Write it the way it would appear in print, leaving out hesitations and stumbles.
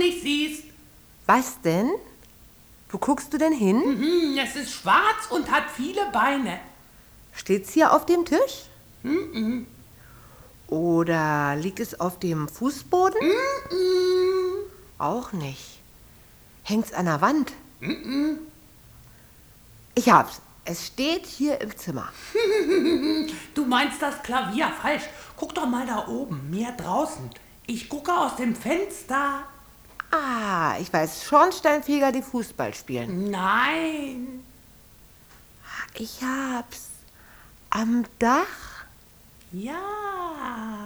nicht siehst. Was denn? Wo guckst du denn hin? Es ist schwarz und hat viele Beine. Steht's hier auf dem Tisch? Oder liegt es auf dem Fußboden? Auch nicht. Hängt's an der Wand? Ich hab's. Es steht hier im Zimmer. Du meinst das Klavier falsch. Guck doch mal da oben, mir draußen. Ich gucke aus dem Fenster. Ah, ich weiß, Schornsteinfeger, die Fußball spielen. Nein. Ich hab's. Am Dach? Ja.